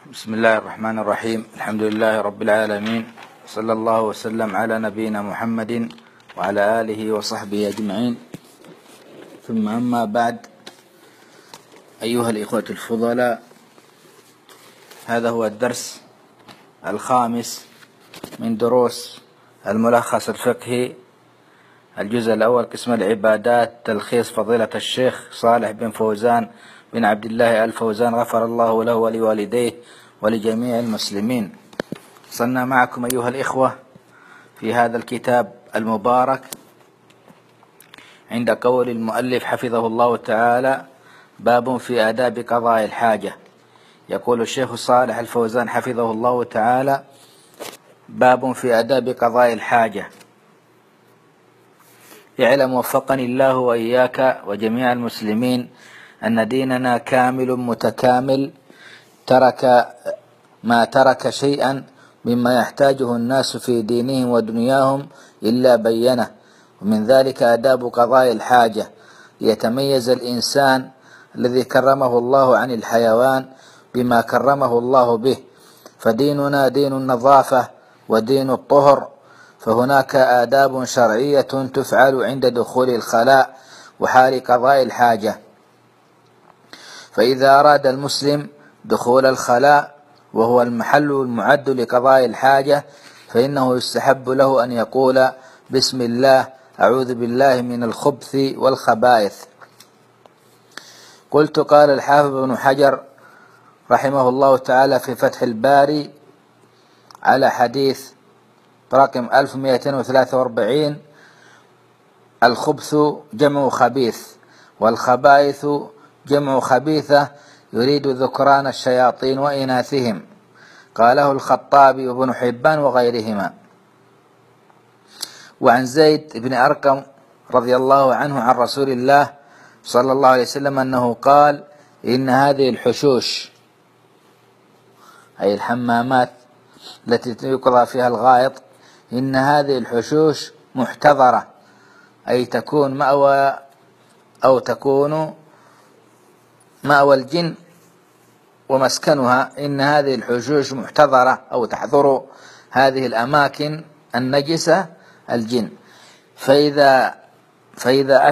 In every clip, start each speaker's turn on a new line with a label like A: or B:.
A: بسم الله الرحمن الرحيم. الحمد لله رب العالمين، صلى الله وسلم على نبينا محمد وعلى آله وصحبه أجمعين. ثم أما بعد، أيها الإخوة الفضلاء، هذا هو الدرس الخامس من دروس الملخص الفقهي، الجزء الأول، قسم العبادات، تلخيص فضيلة الشيخ صالح بن فوزان بن عبد الله الفوزان، غفر الله له ولوالديه ولجميع المسلمين. وصلنا معكم أيها الإخوة في هذا الكتاب المبارك عند قول المؤلف حفظه الله تعالى: باب في آداب قضاء الحاجة. يقول الشيخ صالح الفوزان حفظه الله تعالى: باب في آداب قضاء الحاجة. اعلم وفقني الله وإياك وجميع المسلمين أن ديننا كامل متكامل، ترك شيئا مما يحتاجه الناس في دينهم ودنياهم إلا بينه، ومن ذلك آداب قضاء الحاجة، ليتميز الإنسان الذي كرمه الله عن الحيوان بما كرمه الله به. فديننا دين النظافة ودين الطهر، فهناك آداب شرعية تفعل عند دخول الخلاء وحال قضاء الحاجة. فإذا أراد المسلم دخول الخلاء وهو المحل المعد لقضاء الحاجة، فإنه يستحب له أن يقول: بسم الله، أعوذ بالله من الخبث والخبائث. قلت: قال الحافظ ابن حجر رحمه الله تعالى في فتح الباري على حديث رقم 1243: الخبث جمع خبيث، والخبائث جمع خبيثة، يريد ذكران الشياطين وإناثهم. قاله الخطابي وابن حبان وغيرهما. وعن زيد بن أرقم رضي الله عنه عن رسول الله صلى الله عليه وسلم أنه قال: إن هذه الحشوش، أي الحمامات التي يقضى فيها الغائط، إن هذه الحشوش محتضرة، أي تكون مأوى أو تكون مأوى الجن ومسكنها. إن هذه الحشوش محتضرة أو تحضر هذه الأماكن النجسة الجن. فإذا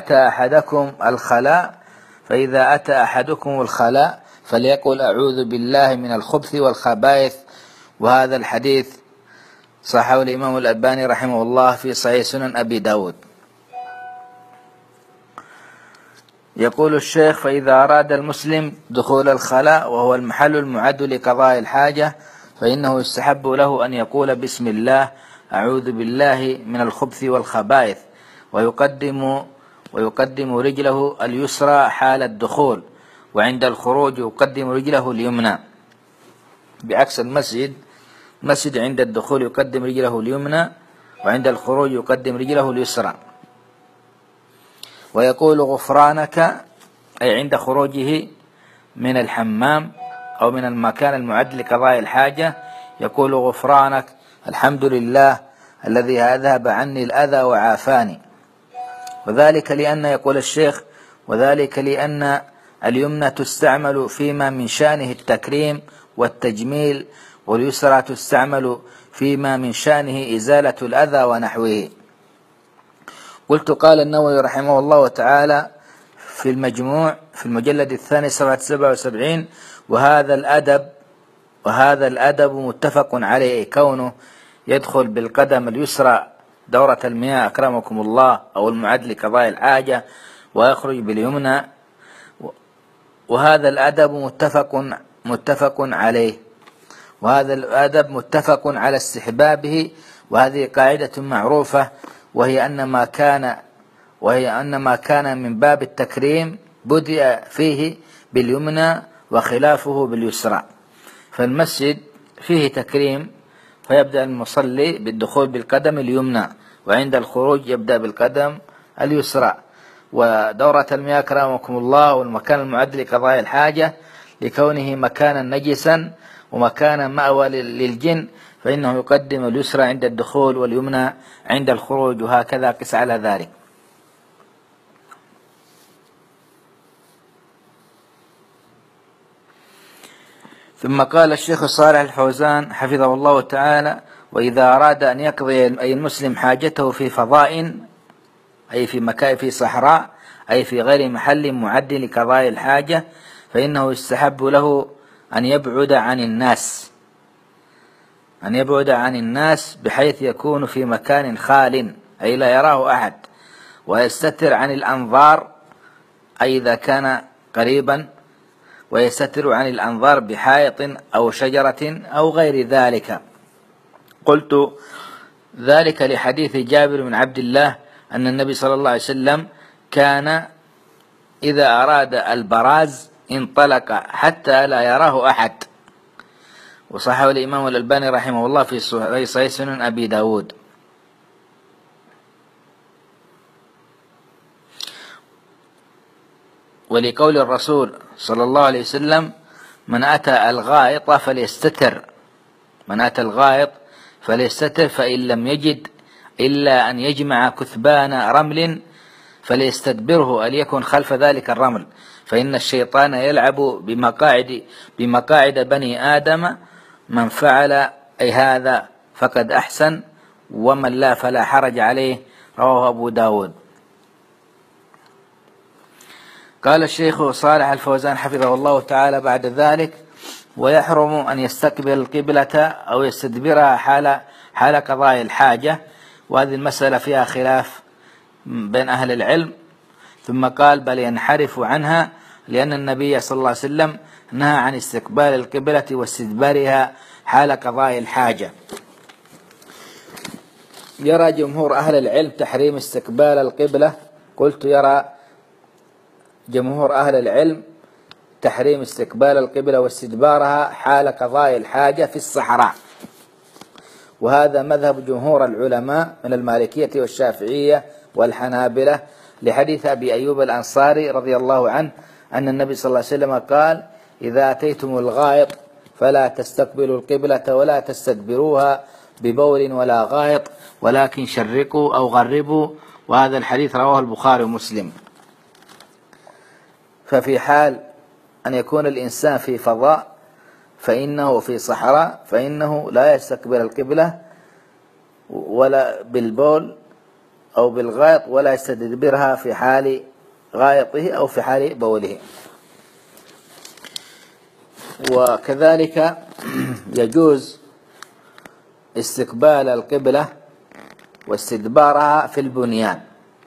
A: أتى أحدكم الخلاء فليقل: أعوذ بالله من الخبث والخبائث. وهذا الحديث صححه الإمام الألباني رحمه الله في صحيح سنن أبي داود. يقول الشيخ: فإذا أراد المسلم دخول الخلاء وهو المحل المعد لقضاء الحاجة، فإنه يستحب له أن يقول: بسم الله، أعوذ بالله من الخبث والخبائث، ويقدم رجله اليسرى حال الدخول، وعند الخروج يقدم رجله اليمنى، بعكس المسجد عند الدخول يقدم رجله اليمنى، وعند الخروج يقدم رجله اليسرى. ويقول: غفرانك، أي عند خروجه من الحمام أو من المكان المعد لقضاء الحاجة، يقول: غفرانك، الحمد لله الذي أذهب عني الأذى وعافاني. وذلك لأن، يقول الشيخ، وذلك لأن اليمنى تستعمل فيما من شأنه التكريم والتجميل، واليسرى تستعمل فيما من شأنه إزالة الأذى ونحوه. قلت: قال النووي رحمه الله تعالى في المجموع في المجلد الثاني صفحة 77: وهذا الأدب متفق عليه، كونه يدخل بالقدم اليسرى دورة المياه أكرمكم الله أو المعد لقضاء الحاجة، ويخرج باليمنى. وهذا الأدب متفق عليه، وهذا الأدب متفق على استحبابه. وهذه قاعدة معروفة، وهي أن ما كان من باب التكريم بدأ فيه باليمنى، وخلافه باليسرى. فالمسجد فيه تكريم، فيبدأ المصلي بالدخول بالقدم اليمنى، وعند الخروج يبدأ بالقدم اليسرى. ودورة المياه أكرمكم الله والمكان المعد لقضاء الحاجة، لكونه مكانا نجسا ومكانا مأوى للجن، فإنه يقدم اليسرى عند الدخول واليمنى عند الخروج، وهكذا قس على ذلك. ثم قال الشيخ صالح الفوزان حفظه الله تعالى: وإذا أراد أن يقضي أي المسلم حاجته في فضاء، أي في مكان في صحراء، أي في غير محل معد لقضاء الحاجة، فإنه يستحب له أن يبعد عن الناس بحيث يكون في مكان خال، أي لا يراه أحد، ويستتر عن الأنظار، أي إذا كان قريبا، ويستتر عن الأنظار بحائط أو شجرة أو غير ذلك. قلت ذلك لحديث جابر بن عبد الله أن النبي صلى الله عليه وسلم كان إذا أراد البراز انطلق حتى لا يراه أحد، وصححه الإمام الألباني رحمه الله في صحيح سنن أبي داود. ولقول الرسول صلى الله عليه وسلم: من أتى الغائط فليستتر، فإن لم يجد إلا أن يجمع كثبان رمل فليستدبره، أن يكن خلف ذلك الرمل، فإن الشيطان يلعب بمقاعد بني آدم، من فعل أي هذا فقد أحسن، ومن لا فلا حرج عليه. رواه أبو داود. قال الشيخ صالح الفوزان حفظه الله تعالى بعد ذلك: ويحرم أن يستقبل القبلة أو يستدبرها حال قضاء الحاجة، وهذه المسألة فيها خلاف بين أهل العلم. ثم قال: بل ينحرف عنها، لأن النبي صلى الله عليه وسلم نهى عن استقبال القبلة واستدبارها حال قضاء الحاجة. يرى جمهور أهل العلم تحريم استقبال القبلة. قلت يرى جمهور أهل العلم تحريم استقبال القبلة واستدبارها حال قضاء الحاجة في الصحراء، وهذا مذهب جمهور العلماء من المالكية والشافعية والحنابلة، لحديث أبي أيوب الأنصاري رضي الله عنه أن النبي صلى الله عليه وسلم قال: إذا أتيتم الغائط فلا تستقبلوا القبلة ولا تستدبروها ببول ولا غائط، ولكن شرقوا أو غربوا. وهذا الحديث رواه البخاري ومسلم. ففي حال أن يكون الإنسان في فضاء فإنه في صحراء فإنه لا يستقبل القبلة ولا بالبول أو بالغائط، ولا يستدبرها في حال غائطه أو في حال بوله. وكذلك يجوز استقبال القبلة واستدبارها في البنيان،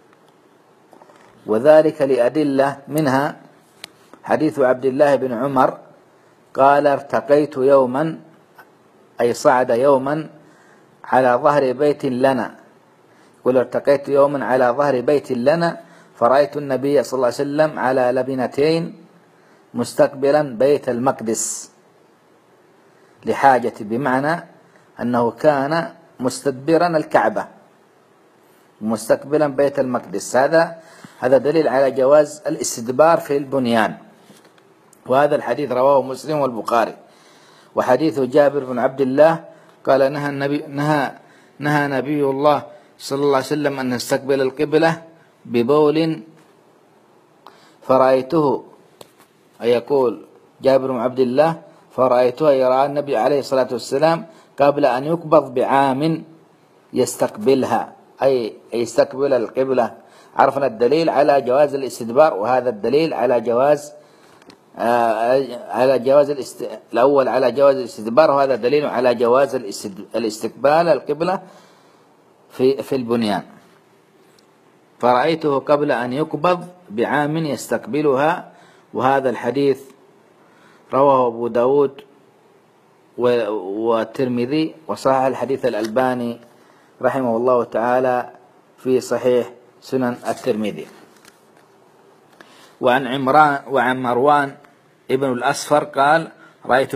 A: وذلك لأدلة، منها حديث عبد الله بن عمر قال: ارتقيت يوما، أي صعد يوما على ظهر بيت لنا، يقول: ارتقيت يوما على ظهر بيت لنا فرأيت النبي صلى الله عليه وسلم على لبنتين مستقبلا بيت المقدس لحاجة، بمعنى أنه كان مستدبرا الكعبة مستقبلا بيت المقدس. هذا دليل على جواز الاستدبار في البنيان، وهذا الحديث رواه مسلم والبخاري. وحديث جابر بن عبد الله قال: نهى نبي الله صلى الله عليه وسلم أن نستقبل القبلة ببول فرأيته، أي يقول جابر بن عبد الله: فرأيته يرى النبي عليه الصلاة والسلام قبل أن يقبض بعام يستقبلها، أي يستقبل القبلة. عرفنا الدليل على جواز الاستدبار، وهذا الدليل على جواز الأول على جواز الاستدبار، وهذا دليل على جواز الاستقبال القبلة في البنيان. فرأيته قبل أن يقبض بعام يستقبلها، وهذا الحديث رواه أبو داود والترمذي، وصحح الحديث الألباني رحمه الله تعالى في صحيح سنن الترمذي. وعن مروان ابن الأصفر قال: رأيت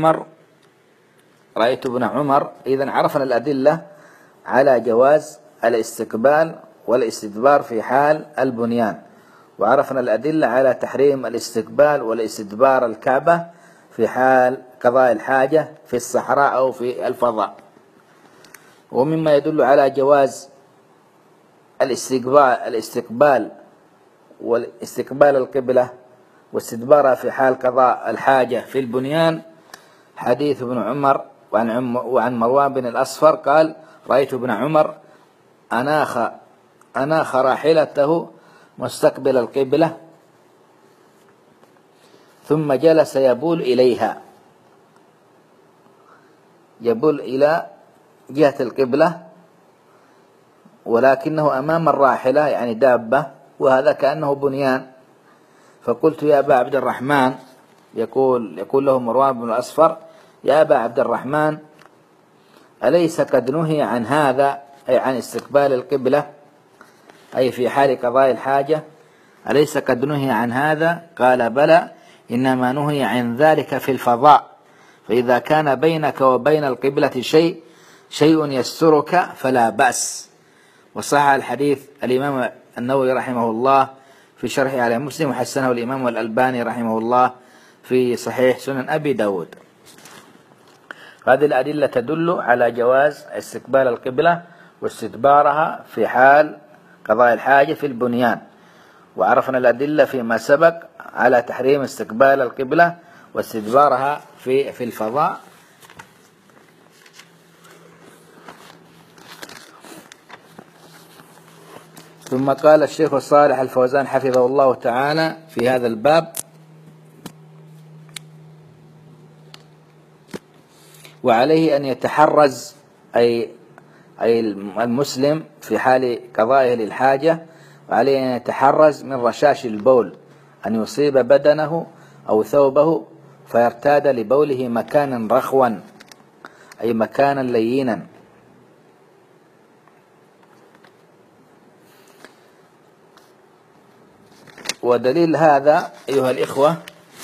A: ابن عمر. إذن عرفنا الأدلة على جواز الاستقبال والاستدبار في حال البنيان، وعرفنا الأدلة على تحريم الاستقبال والاستدبار الكعبة في حال قضاء الحاجة في الصحراء أو في الفضاء. ومما يدل على جواز الاستقبال والاستقبال القبلة واستدبارها في حال قضاء الحاجة في البنيان حديث ابن عمر وعن مروان بن الأصفر قال: رأيت ابن عمر أناخ راحلته مستقبل القبلة ثم جلس يبول إليها، يبول إلى جهة القبلة ولكنه أمام الراحلة يعني دابة، وهذا كأنه بنيان. فقلت: يا أبا عبد الرحمن، يقول له مروان بن الأصفر: يا أبا عبد الرحمن، أليس قد نهي عن هذا، أي عن استقبال القبلة، أي في حال قضاء الحاجة، أليس قد نهي عن هذا؟ قال: بلى، إنما نهي عن ذلك في الفضاء، فإذا كان بينك وبين القبلة شيء يسترك فلا بأس. وصح الحديث الإمام النووي رحمه الله في شرحه على مسلم، وحسنه الإمام الألباني رحمه الله في صحيح سنن أبي داود. هذه الأدلة تدل على جواز استقبال القبلة واستدبارها في حال قضاء الحاجة في البنيان. وعرفنا الأدلة فيما سبق على تحريم استقبال القبلة واستدبارها في الفضاء. ثم قال الشيخ صالح الفوزان حفظه الله تعالى في هذا الباب: وعليه أن يتحرز أي المسلم في حال قضائه للحاجة، وعليه أن يتحرز من رشاش البول، أن يصيب بدنه أو ثوبه فيرتاد لبوله مكانا رخوا، أي مكانا لينا. ودليل هذا أيها الإخوة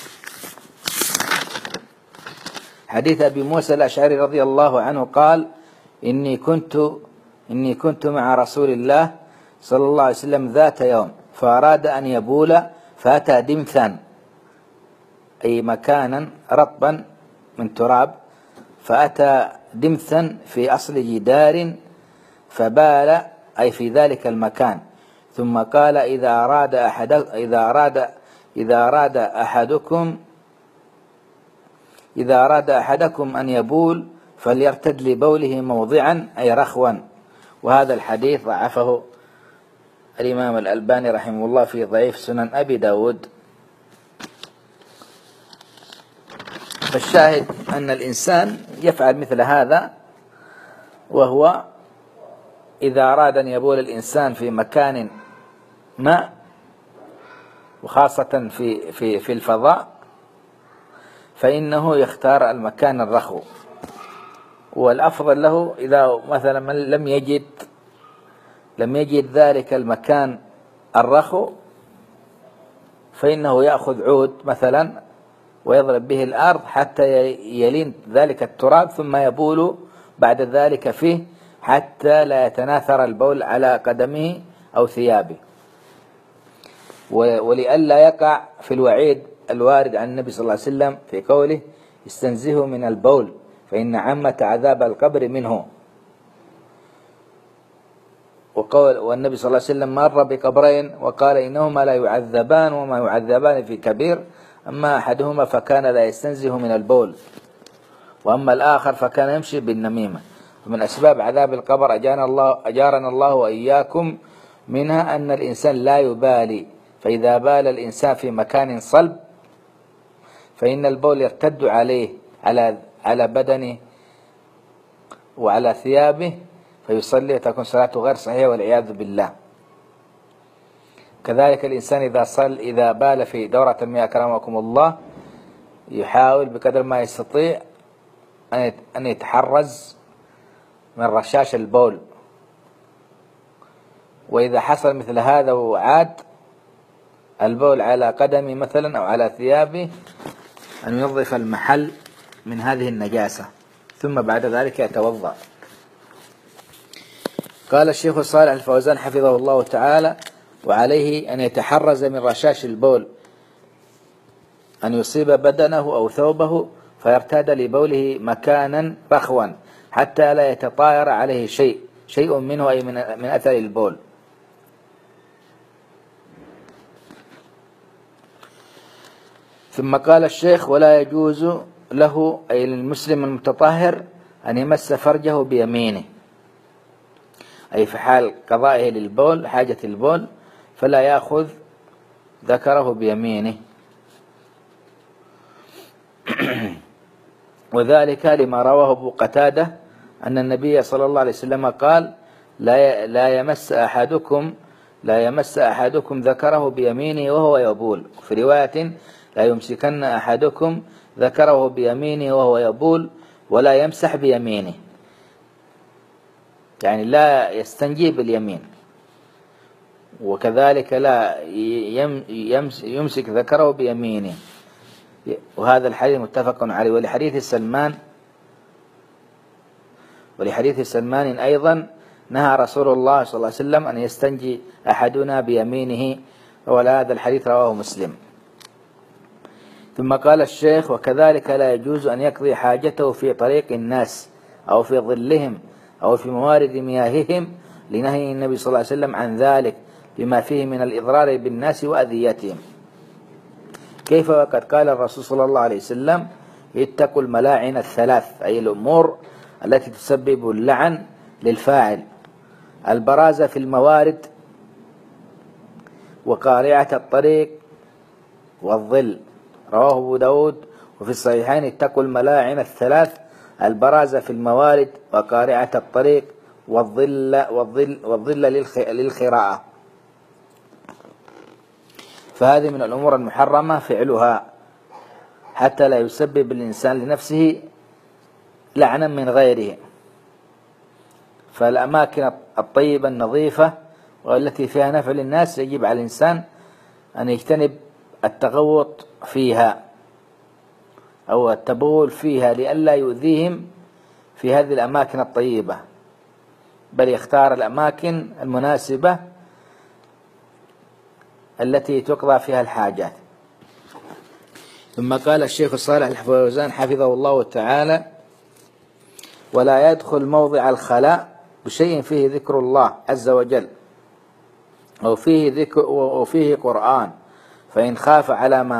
A: حديث أبي موسى الأشعري رضي الله عنه قال: إني كنت مع رسول الله صلى الله عليه وسلم ذات يوم فأراد أن يبول فأتى دمثا، أي مكانا رطبا من تراب، فأتى دمثا في أصل جدار فبال، أي في ذلك المكان. ثم قال: إذا أراد أحدكم أن يبول فليرتد لبوله موضعا، أي رخوا. وهذا الحديث ضعفه الإمام الألباني رحمه الله في ضعيف سنن أبي داود. فالشاهد أن الإنسان يفعل مثل هذا، وهو إذا أراد أن يبول الإنسان في مكان ما، وخاصة في الفضاء، فإنه يختار المكان الرخو. والأفضل له إذا مثلا من لم يجد ذلك المكان الرخو، فإنه يأخذ عود مثلا ويضرب به الأرض حتى يلين ذلك التراب، ثم يبول بعد ذلك فيه حتى لا يتناثر البول على قدمه أو ثيابه. ولئلا يقع في الوعيد الوارد عن النبي صلى الله عليه وسلم في قوله: استنزهوا من البول فإن عامة عذاب القبر منه. والنبي صلى الله عليه وسلم مر بقبرين وقال: إنهما لا يعذبان وما يعذبان في كبير، أما أحدهما فكان لا يستنزه من البول، وأما الآخر فكان يمشي بالنميمة. ومن أسباب عذاب القبر أجارنا الله وإياكم منها أن الإنسان لا يبالي، فإذا بال الإنسان في مكان صلب فإن البول يرتد عليه على بدنه وعلى ثيابه فيصلي وتكون صلاته غير صحيحة والعياذ بالله. كذلك الإنسان إذا بال في دورة المياه أكرمكم الله يحاول بقدر ما يستطيع أن يتحرز من رشاش البول. وإذا حصل مثل هذا وعاد البول على قدمه مثلا أو على ثيابه أن ينظف المحل من هذه النجاسة، ثم بعد ذلك يتوضأ. قال الشيخ صالح الفوزان حفظه الله تعالى: وعليه أن يتحرز من رشاش البول، أن يصيب بدنه أو ثوبه فيرتاد لبوله مكانا رخوا حتى لا يتطاير عليه شيء منه، أي من أثر البول. ثم قال الشيخ: ولا يجوز له أي للمسلم المتطهر أن يمس فرجه بيمينه، أي في حال قضائه للبول حاجة البول فلا يأخذ ذكره بيمينه. وذلك لما رواه أبو قتادة أن النبي صلى الله عليه وسلم قال لا يمس أحدكم ذكره بيمينه وهو يبول. في رواية لا يمسكن أحدكم ذكره بيمينه وهو يبول ولا يمسح بيمينه، يعني لا يستنجي باليمين، وكذلك لا يمسك ذكره بيمينه. وهذا الحديث متفق عليه. ولحديث سلمان أيضا نهى رسول الله صلى الله عليه وسلم أن يستنجي أحدنا بيمينه، وهذا الحديث رواه مسلم. ثم قال الشيخ: وكذلك لا يجوز أن يقضي حاجته في طريق الناس أو في ظلهم أو في موارد مياههم لنهي النبي صلى الله عليه وسلم عن ذلك بما فيه من الإضرار بالناس وأذيتهم. كيف وقد قال الرسول صلى الله عليه وسلم: اتقوا الملاعن الثلاث، أي الأمور التي تسبب اللعن للفاعل: البراز في الموارد، وقارعة الطريق، والظل. رواه أبو داود وفي الصحيحين: اتقوا الملاعن الثلاث: البراز في الموارد، وقارعة الطريق، والظل للخراءة. فهذه من الأمور المحرمة فعلها حتى لا يسبب الإنسان لنفسه لعنا من غيره. فالأماكن الطيبة النظيفة والتي فيها نفع للناس يجب على الإنسان أن يجتنب التغوط فيها أو التبول فيها لئلا يؤذيهم في هذه الأماكن الطيبة، بل يختار الأماكن المناسبة التي تقضى فيها الحاجات. ثم قال الشيخ صالح الفوزان حفظه الله تعالى: ولا يدخل موضع الخلاء بشيء فيه ذكر الله عز وجل وفيه قرآن، فإن خاف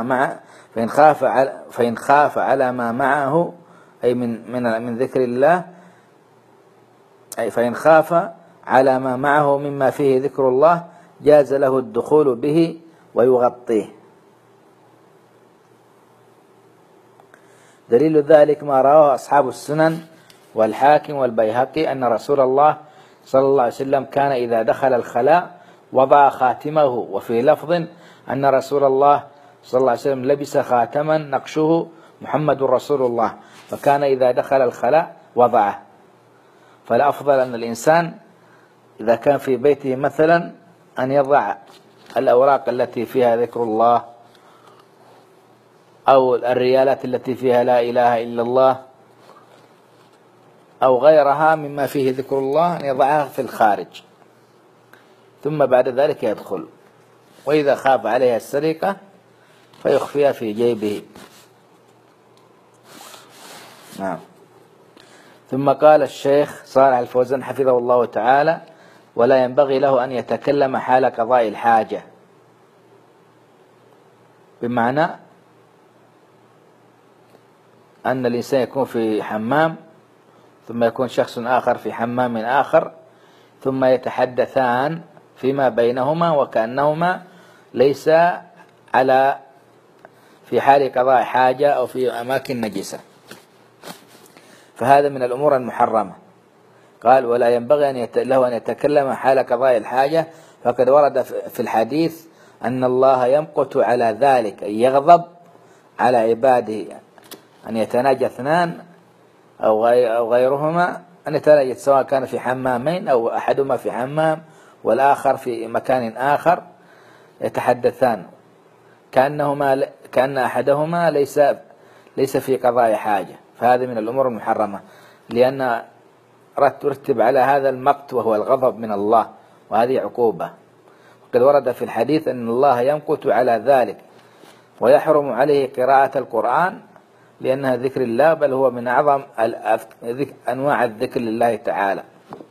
A: على ما معه أي من ذكر الله، أي فإن خاف على ما معه مما فيه ذكر الله جاز له الدخول به ويغطيه. دليل ذلك ما رواه أصحاب السنن والحاكم والبيهقي أن رسول الله صلى الله عليه وسلم كان إذا دخل الخلاء وضع خاتمه، وفي لفظ أن رسول الله صلى الله عليه وسلم لبس خاتما نقشه محمد رسول الله، فكان إذا دخل الخلاء وضعه. فالأفضل أن الإنسان إذا كان في بيته مثلا أن يضع الأوراق التي فيها ذكر الله أو الريالات التي فيها لا إله إلا الله أو غيرها مما فيه ذكر الله أن يضعها في الخارج، ثم بعد ذلك يدخل. وإذا خاف عليها السرقة فيخفيها في جيبه. نعم. ثم قال الشيخ صالح الفوزان حفظه الله تعالى: ولا ينبغي له أن يتكلم حال قضاء الحاجة، بمعنى أن الإنسان يكون في حمام ثم يكون شخص آخر في حمام آخر ثم يتحدثان فيما بينهما وكأنهما ليس في حال قضاء حاجة أو في أماكن نجسة، فهذا من الأمور المحرمة. قال: ولا ينبغي له أن يتكلم حال قضاء الحاجة، فقد ورد في الحديث أن الله يمقت على ذلك، أي يغضب على عباده أن يتناجى اثنان أو غيرهما أن يتناجى، سواء كان في حمامين أو أحدهما في حمام والآخر في مكان آخر يتحدثان كأن أحدهما ليس في قضاء حاجة، فهذا من الأمور المحرمة، لأن ترتب على هذا المقت وهو الغضب من الله، وهذه عقوبة. وقد ورد في الحديث أن الله يمقت على ذلك ويحرم عليه قراءة القرآن لأنها ذكر الله، بل هو من أعظم أنواع الذكر لله تعالى.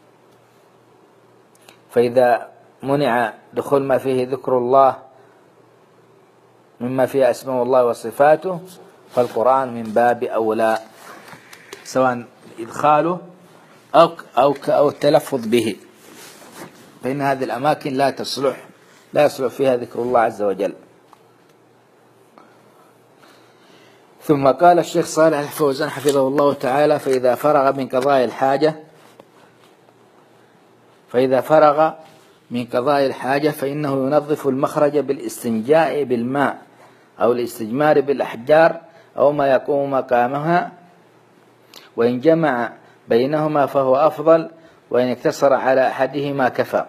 A: فإذا منع دخول ما فيه ذكر الله مما فيه أسماء الله وصفاته فالقرآن من باب أولى، سواء إدخاله أو التلفظ به، فإن هذه الأماكن لا يصلح فيها ذكر الله عز وجل. ثم قال الشيخ صالح الفوزان حفظه الله تعالى: فإذا من قضاء الحاجة فإنه ينظف المخرج بالاستنجاء بالماء أو الاستجمار بالأحجار أو ما يقوم مقامها، وإن جمع بينهما فهو أفضل، وإن اقتصر على أحدهما كفى.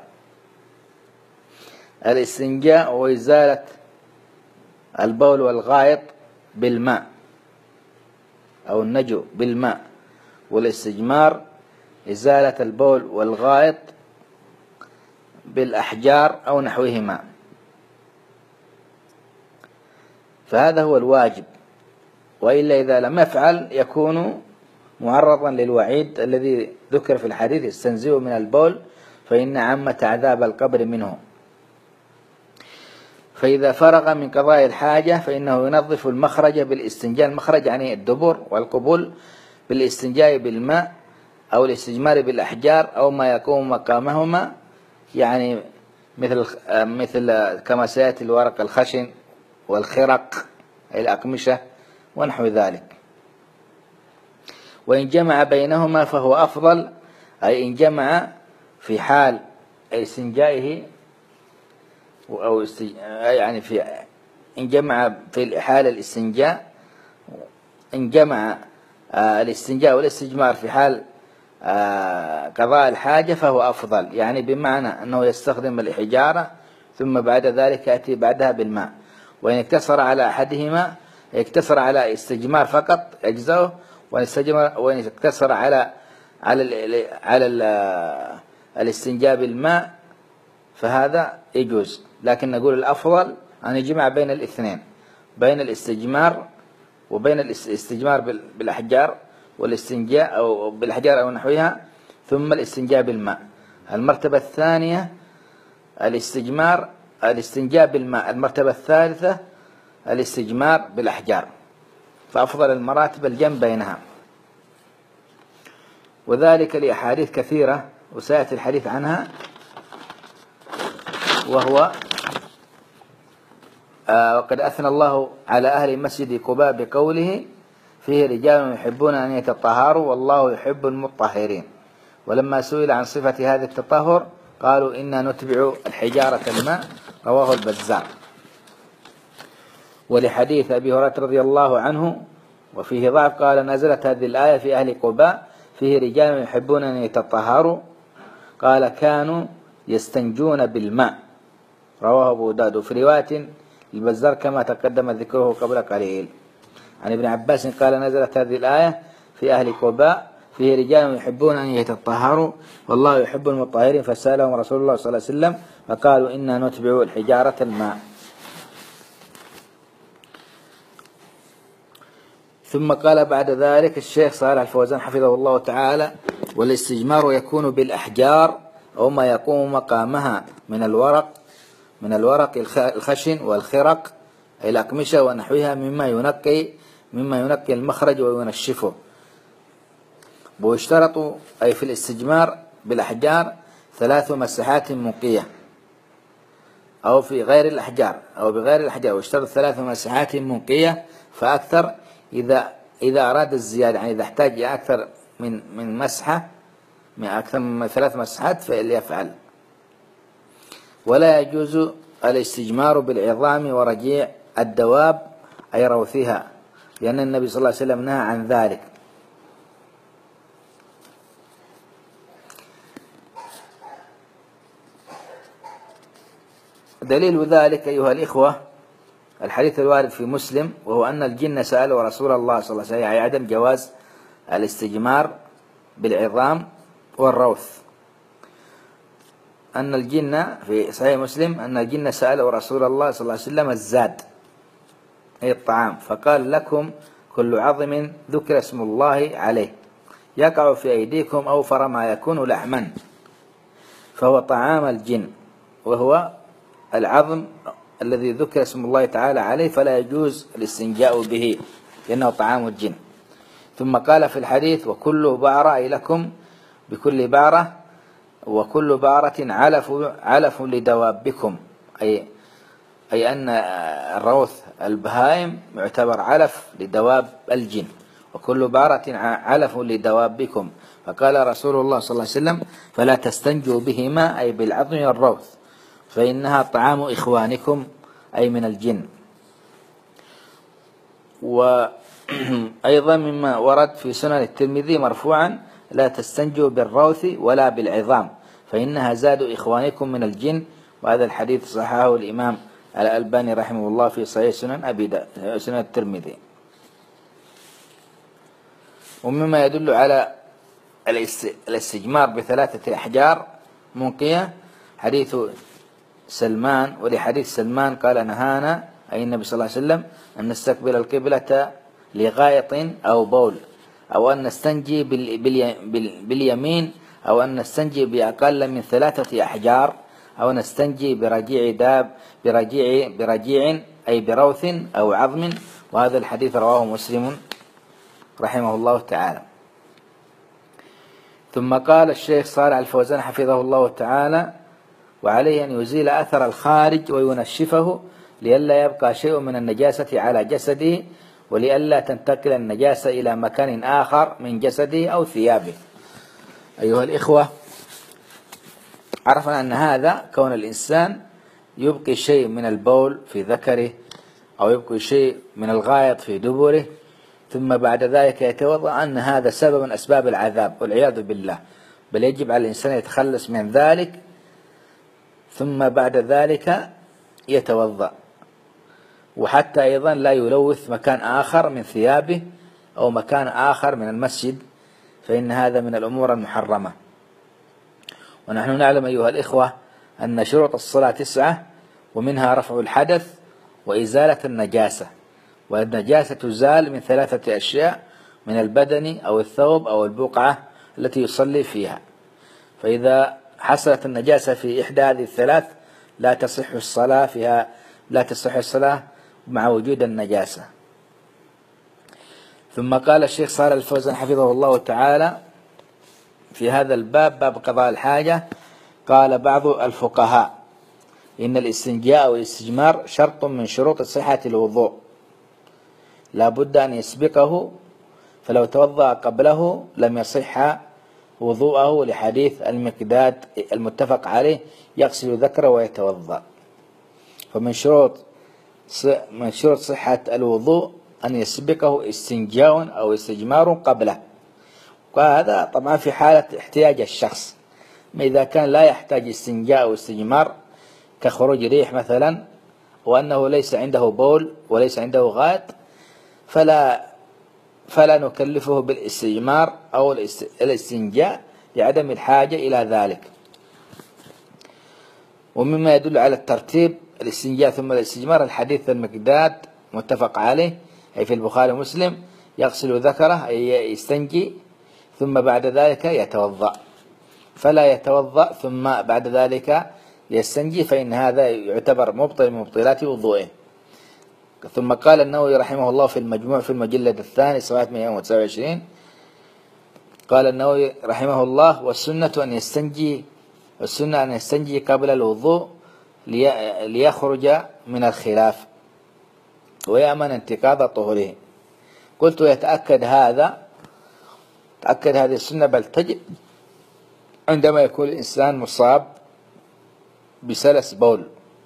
A: الاستنجاء وإزالة البول والغائط بالماء أو النجو بالماء، والاستجمار إزالة البول والغائط بالأحجار أو نحوهما. فهذا هو الواجب، وإلا إذا لم يفعل يكون معرضا للوعيد الذي ذكر في الحديث: استنزئوا من البول فإن عامة عذاب القبر منه. فإذا فرغ من قضاء الحاجة فإنه ينظف المخرج بالاستنجاء، المخرج يعني الدبر والقبول، بالاستنجاء بالماء أو الاستجمار بالأحجار أو ما يقوم مقامهما، يعني مثل كما سيأتي الورق الخشن والخرق أي الأقمشة ونحو ذلك. وإن جمع بينهما فهو أفضل، أي إن جمع في حال استنجائه أو يعني إن جمع في حال الاستنجاء، إن جمع الاستنجاء والاستجمار في حال قضاء الحاجة فهو أفضل، يعني بمعنى أنه يستخدم الحجارة ثم بعد ذلك يأتي بعدها بالماء. وإن اقتصر على أحدهما، اقتصر على استجمار فقط أجزاؤه، وإن اقتصر على الاستنجاء بالماء فهذا يجوز، لكن نقول الأفضل أن يجمع بين الاثنين، بين الاستجمار وبين الاستجمار بالأحجار والاستنجاء أو بالأحجار أو نحوها، ثم الاستنجاء بالماء. المرتبة الثانية الاستنجاء بالماء. المرتبة الثالثة الاستجمار بالأحجار، فأفضل المراتب الجمع بينها، وذلك لأحاديث كثيرة وسيأتي الحديث عنها، وهو وقد أثنى الله على أهل مسجد قباء بقوله: فيه رجال يحبون أن يتطهروا والله يحب المطهرين. ولما سئل عن صفة هذا التطهر قالوا: إنا نتبع الحجارة الماء. رواه البزار. ولحديث أبي هريرة رضي الله عنه وفيه ضعف قال: نزلت هذه الآية في أهل قباء فيه رجال يحبون أن يتطهروا، قال: كانوا يستنجون بالماء. رواه أبو داود. وفي رواية البزار كما تقدم ذكره قبل قليل عن ابن عباس قال: نزلت هذه الآية في أهل قباء فيه رجال يحبون أن يتطهروا والله يحب المطهرين، فسألهم رسول الله صلى الله عليه وسلم فقالوا: إنا نتبع الحجارة الماء. ثم قال بعد ذلك الشيخ صالح الفوزان حفظه الله تعالى: والاستجمار يكون بالأحجار أو ما يقوم مقامها من الورق الخشن والخرق أي الأقمشة ونحوها مما ينقي المخرج وينشفه. ويشترط أي في الاستجمار بالأحجار 3 مسحات منقية، أو في غير الأحجار أو بغير الأحجار ويشترط 3 مسحات منقية فأكثر إذا أراد الزيادة، يعني إذا احتاج إلى أكثر من مسحة، من أكثر من 3 مسحات فليفعل. ولا يجوز الاستجمار بالعظام ورجيع الدواب أي روثها، لأن النبي صلى الله عليه وسلم نهى عن ذلك. دليل ذلك أيها الإخوة الحديث الوارد في مسلم، وهو أن الجن سألوا رسول الله صلى الله عليه وسلم عن عدم جواز الاستجمار بالعظام والروث. أن الجن في صحيح مسلم أن الجن سألوا رسول الله صلى الله عليه وسلم الزاد أي الطعام، فقال: لكم كل عظم ذكر اسم الله عليه يقع في أيديكم أوفر ما يكون لحما، فهو طعام الجن، وهو العظم الذي ذكر اسم الله تعالى عليه، فلا يجوز الاستنجاء به لأنه طعام الجن. ثم قال في الحديث: وكل بعرة أي لكم بكل بعرة، وكل بعرة علف لدوابكم، أي أن الروث البهائم يعتبر علف لدواب الجن، وكل بعرة علف لدوابكم. فقال رسول الله صلى الله عليه وسلم: فلا تستنجوا بهما، أي بالعظم والروث، فإنها طعام إخوانكم، أي من الجن. وأيضا مما ورد في سنن الترمذي مرفوعا: لا تستنجوا بالروث ولا بالعظام، فإنها زاد إخوانكم من الجن. وهذا الحديث صححه الإمام الألباني رحمه الله في صحيح سنن الترمذي. ومما يدل على الاستجمار ب3 أحجار منقية حديث سلمان، ولحديث سلمان قال: نهانا، أي النبي صلى الله عليه وسلم، أن نستقبل القبلة لغائط أو بول، أو أن نستنجي باليمين، أو أن نستنجي بأقل من 3 أحجار، أو نستنجي برجيع أي بروث أو عظم. وهذا الحديث رواه مسلم رحمه الله تعالى. ثم قال الشيخ صالح الفوزان حفظه الله تعالى: وعليه أن يزيل أثر الخارج وينشفه، لئلا يبقى شيء من النجاسة على جسده، ولئلا تنتقل النجاسة إلى مكان آخر من جسده أو ثيابه. أيها الإخوة، عرفنا أن هذا كون الإنسان يبقي شيء من البول في ذكره، أو يبقي شيء من الغائط في دبره، ثم بعد ذلك يتوضأ، أن هذا سبب من أسباب العذاب والعياذ بالله، بل يجب على الإنسان يتخلص من ذلك، ثم بعد ذلك يتوضأ. وحتى أيضا لا يلوث مكان آخر من ثيابه أو مكان آخر من المسجد، فإن هذا من الأمور المحرمة. ونحن نعلم أيها الإخوة أن شروط الصلاة 9، ومنها رفع الحدث وإزالة النجاسة. والنجاسة تزال من 3 أشياء: من البدن أو الثوب أو البقعة التي يصلي فيها. فإذا حصلت النجاسة في إحدى هذه ال3 لا تصح الصلاة فيها، لا تصح الصلاة مع وجود النجاسة. ثم قال الشيخ صالح الفوزان حفظه الله تعالى في هذا الباب، باب قضاء الحاجة: قال بعض الفقهاء: إن الاستنجاء والاستجمار شرط من شروط صحة الوضوء، لا بد أن يسبقه، فلو توضأ قبله لم يصح وضوءه، لحديث المقداد المتفق عليه: يغسل ذكره ويتوضأ. فمن شروط صحة الوضوء أن يسبقه استنجاء أو استجمار قبله. وهذا طبعا في حالة احتياج الشخص. ما إذا كان لا يحتاج استنجاء أو استجمار، كخروج ريح مثلا، وأنه ليس عنده بول وليس عنده غائط، فلا نكلفه بالاستجمار أو الاستنجاء لعدم الحاجة إلى ذلك. ومما يدل على الترتيب الاستنجاء ثم الاستجمار الحديث المقداد متفق عليه، أي في البخاري ومسلم: يغسل ذكره، أي يستنجي، ثم بعد ذلك يتوضأ، فلا يتوضأ ثم بعد ذلك يستنجي، فإن هذا يعتبر مبطل من مبطلات وضوئه. ثم قال النووي رحمه الله في المجموع في المجلد الثاني صفحة 129، قال النووي رحمه الله: والسنة أن يستنجي قبل الوضوء ليخرج من الخلاف ويأمن انتقاض طهوره. قلت: يتأكد هذه السنة، بل تجد عندما يكون الإنسان مصاب بسلس بول،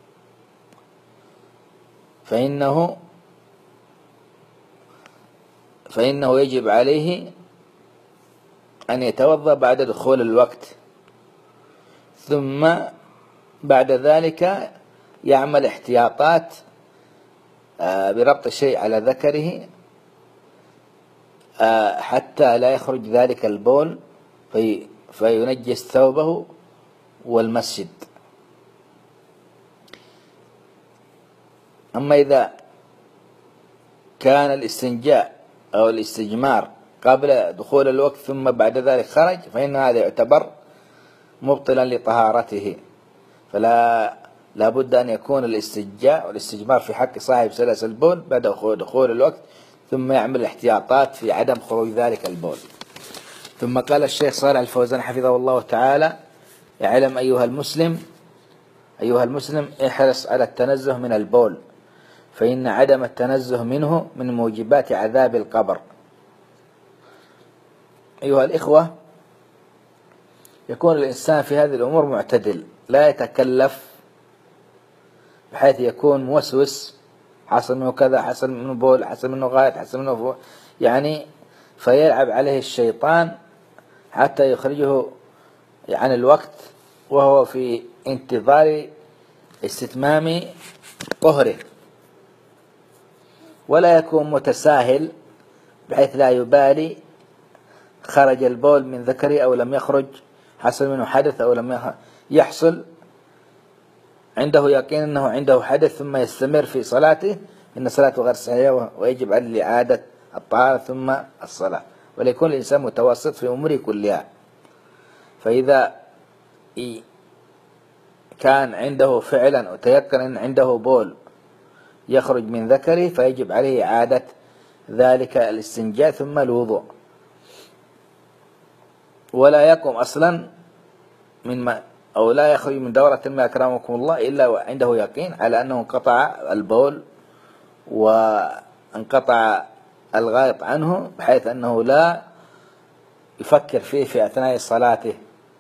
A: فإنه يجب عليه أن يتوضأ بعد دخول الوقت، ثم بعد ذلك يعمل احتياطات بربط الشيء على ذكره حتى لا يخرج ذلك البول فينجس ثوبه والمسجد. أما إذا كان الاستنجاء أو الاستجمار قبل دخول الوقت ثم بعد ذلك خرج، فإن هذا يعتبر مبطلا لطهارته، فلا بد أن يكون الاستنجاء والاستجمار في حق صاحب سلس البول بعد دخول الوقت ثم يعمل الاحتياطات في عدم خروج ذلك البول. ثم قال الشيخ صالح الفوزان حفظه الله تعالى: اعلم أيها المسلم احرص على التنزه من البول، فإن عدم التنزه منه من موجبات عذاب القبر. أيها الإخوة، يكون الإنسان في هذه الأمور معتدل، لا يتكلف بحيث يكون موسوس، حصل منه كذا، حصل منه بول، حصل منه غائط، حصل منه فوق، يعني فيلعب عليه الشيطان حتى يخرجه عن الوقت وهو في انتظار استتمام طهره، ولا يكون متساهل بحيث لا يبالي خرج البول من ذكره أو لم يخرج، حصل منه حدث أو لم يحصل، عنده يقين أنه عنده حدث ثم يستمر في صلاته، إن صلاته غير صحيحة ويجب عليه إعادة الطهارة ثم الصلاة. وليكون الإنسان متوسط في أموره كلها. فإذا كان عنده فعلا وتيقن أن عنده بول يخرج من ذكره فيجب عليه إعادة ذلك الاستنجاء ثم الوضوء، ولا يقوم أصلا أو لا يخرج من دورة ما أكرمكم الله إلا وعنده يقين على أنه انقطع البول وانقطع الغائط عنه، بحيث أنه لا يفكر فيه في أثناء صلاته.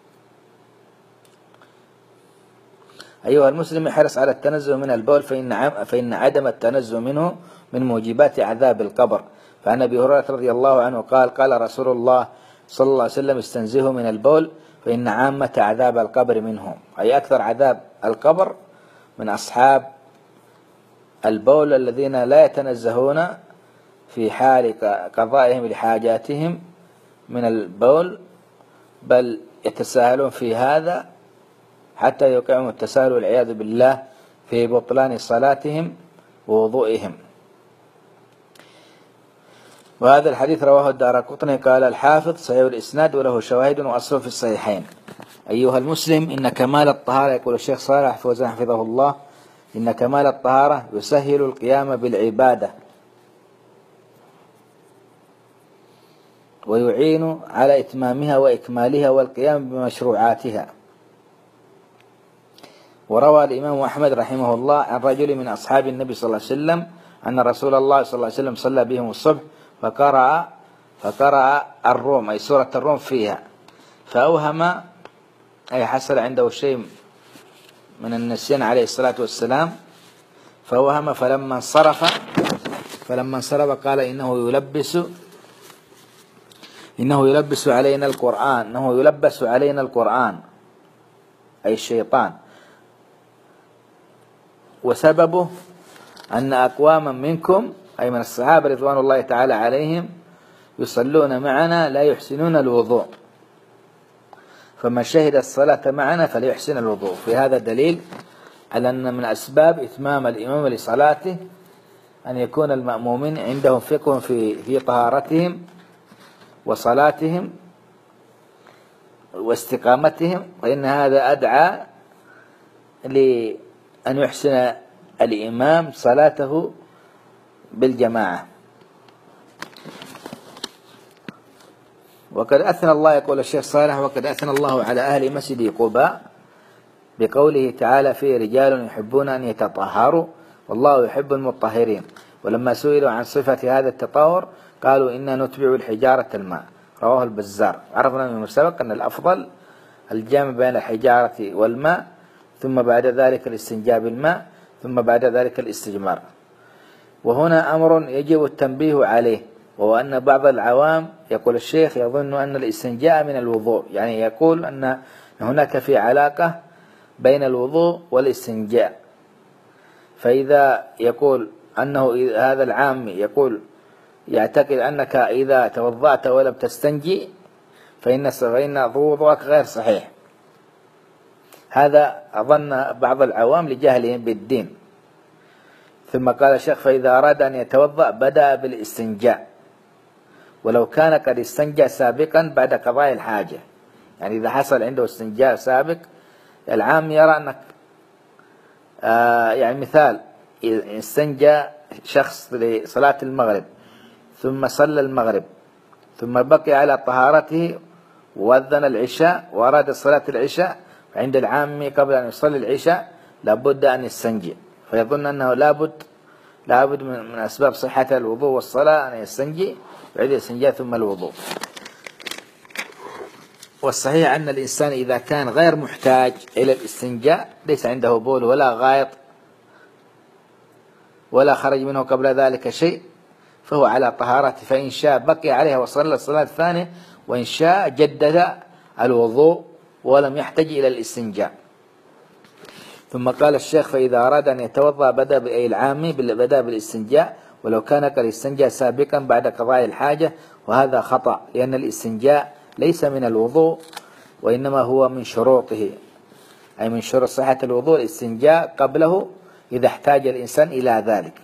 A: أيها المسلم، احرص على التنزه من البول، فإن عدم التنزه منه من موجبات عذاب القبر. فعن أبي هريرة رضي الله عنه قال: قال رسول الله صلى الله عليه وسلم: استنزهوا من البول فإن عامة عذاب القبر منه، أي أكثر عذاب القبر من أصحاب البول الذين لا يتنزهون في حال قضائهم لحاجاتهم من البول، بل يتساهلون في هذا حتى يوقعهم التساهل والعياذ بالله في بطلان صلاتهم ووضوئهم. وهذا الحديث رواه الدارقطني قال الحافظ صحيح الإسناد وله شواهد وأصله في الصحيحين. أيها المسلم، إن كمال الطهارة، يقول الشيخ صالح فوزان حفظه الله، إن كمال الطهارة يسهل القيام بالعبادة ويعين على إتمامها وإكمالها والقيام بمشروعاتها. وروى الإمام أحمد رحمه الله عن رجل من أصحاب النبي صلى الله عليه وسلم أن رسول الله صلى الله عليه وسلم صلى بهم الصبح فقرأ الروم، أي سورة الروم فيها، فأوهم، أي حصل عنده شيء من النسيان عليه الصلاة والسلام، فأوهم فلما انصرف قال إنه يلبس علينا القرآن، أي الشيطان، وسببه أن أقواما منكم، أي من الصحابة رضوان الله تعالى عليهم، يصلون معنا لا يحسنون الوضوء، فمن شهد الصلاة معنا فليحسن الوضوء. في هذا دليل على أن من أسباب إتمام الإمام لصلاته أن يكون المأمومين عندهم فقه في طهارتهم وصلاتهم واستقامتهم، وإن هذا أدعى لأن يحسن الإمام صلاته بالجماعة. وقد أثنى الله، يقول الشيخ صالح، وقد أثنى الله على أهل مسجد قباء بقوله تعالى فيه رجال يحبون أن يتطهروا والله يحب المطهرين. ولما سئلوا عن صفة هذا التطهر قالوا إنا نتبع الحجارة الماء، رواه البزار. عرفنا من سبق أن الأفضل الجمع بين الحجارة والماء، ثم بعد ذلك الاستنجاء بالماء، ثم بعد ذلك الاستجمار. وهنا أمر يجب التنبيه عليه، وهو أن بعض العوام، يقول الشيخ، يظن أن الاستنجاء من الوضوء، يعني يقول أن هناك في علاقة بين الوضوء والاستنجاء. فإذا يقول أنه هذا العام يعتقد أنك إذا توضأت ولم تستنجي فإن وضوءك غير صحيح. هذا أظن بعض العوام لجهلهم بالدين. ثم قال الشيخ فإذا أراد أن يتوضأ بدأ بالاستنجاء، ولو كان قد استنجى سابقا بعد قضاء الحاجة. يعني إذا حصل عنده استنجاء سابق، العام يرى أنك يعني مثال، استنجى شخص لصلاة المغرب ثم صلى المغرب ثم بقي على طهارته وأذن العشاء وأراد صلاة العشاء، عند العام قبل أن يصلي العشاء لابد أن يستنجي، فيظن أنه لابد من أسباب صحة الوضوء والصلاة أن يستنجي ويعيد الاستنجاء ثم الوضوء. والصحيح أن الإنسان إذا كان غير محتاج إلى الاستنجاء، ليس عنده بول ولا غائط ولا خرج منه قبل ذلك شيء، فهو على طهارته، فإن شاء بقي عليها وصلى الصلاة الثانية، وإن شاء جدد الوضوء ولم يحتاج إلى الاستنجاء. ثم قال الشيخ: فإذا أراد أن يتوضأ بدأ بالاستنجاء، ولو كان قد استنجى سابقا بعد قضاء الحاجة، وهذا خطأ، لأن الاستنجاء ليس من الوضوء وإنما هو من شروطه، أي من شروط صحة الوضوء الاستنجاء قبله إذا احتاج الإنسان إلى ذلك،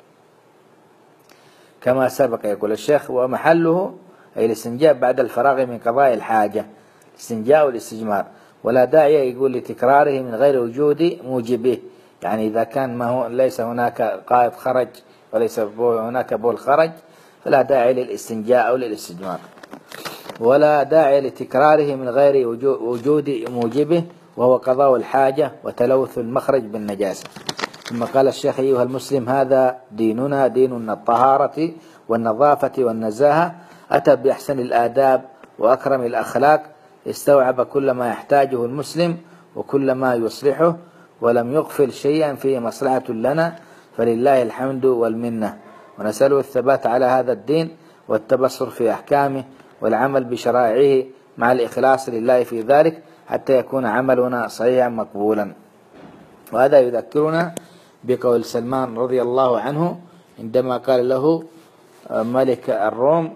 A: كما سبق. يقول الشيخ: ومحله أي الاستنجاء بعد الفراغ من قضاء الحاجة، الاستنجاء والاستجمار، ولا داعي يقول لتكراره من غير وجود موجبه، يعني إذا كان ما هو ليس هناك قائط خرج وليس هناك بول خرج فلا داعي للاستنجاء أو للاستجمار، ولا داعي لتكراره من غير وجود موجبه، وهو قضاء الحاجة وتلوث المخرج بالنجاسة. ثم قال الشيخ: أيها المسلم، هذا ديننا، دين الطهارة والنظافة والنزاهة، أتى بأحسن الآداب وأكرم الأخلاق، استوعب كل ما يحتاجه المسلم وكل ما يصلحه، ولم يغفل شيئا فيه مصلحة لنا، فلله الحمد والمنة، ونسأله الثبات على هذا الدين والتبصر في أحكامه والعمل بشرائعه مع الإخلاص لله في ذلك، حتى يكون عملنا صحيحا مقبولا. وهذا يذكرنا بقول سلمان رضي الله عنه عندما قال له ملك الروم: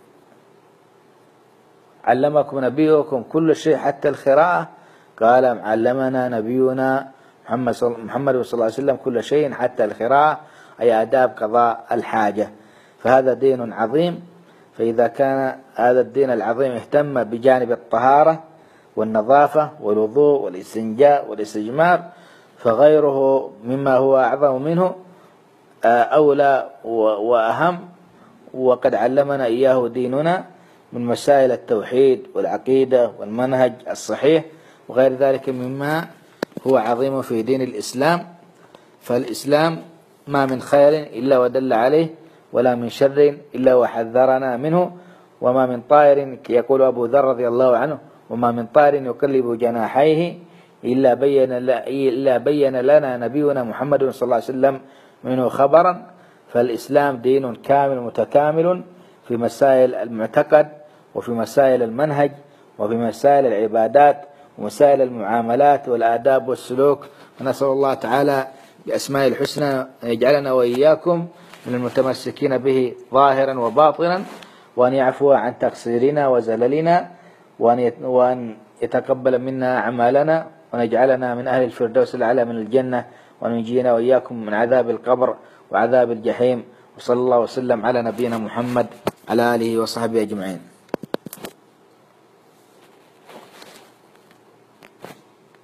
A: علمكم نبيكم كل شيء حتى القراءة؟ قال: علمنا نبينا محمد صلى الله عليه وسلم كل شيء حتى القراءة، أي آداب قضاء الحاجة. فهذا دين عظيم، فإذا كان هذا الدين العظيم اهتم بجانب الطهارة والنظافة والوضوء والاستنجاء والاستجمار، فغيره مما هو أعظم منه أولى وأهم، وقد علمنا إياه ديننا من مسائل التوحيد والعقيدة والمنهج الصحيح وغير ذلك مما هو عظيم في دين الإسلام. فالإسلام ما من خير إلا ودل عليه، ولا من شر إلا وحذرنا منه، وما من طائر، يقول أبو ذر رضي الله عنه: وما من طائر يقلب جناحيه إلا بين لنا نبينا محمد صلى الله عليه وسلم منه خبرا. فالإسلام دين كامل متكامل في مسائل المعتقد وفي مسائل المنهج وفي مسائل العبادات ومسائل المعاملات والآداب والسلوك. ونسأل الله تعالى بأسماء الحسنى أن يجعلنا وإياكم من المتمسكين به ظاهرا وباطنا، وأن يعفو عن تقصيرنا وزللنا، وأن يتقبل منا أعمالنا، وأن يجعلنا من أهل الفردوس الأعلى من الجنة، وأن ينجينا وإياكم من عذاب القبر وعذاب الجحيم. وصلى الله وسلم على نبينا محمد على آله وصحبه أجمعين.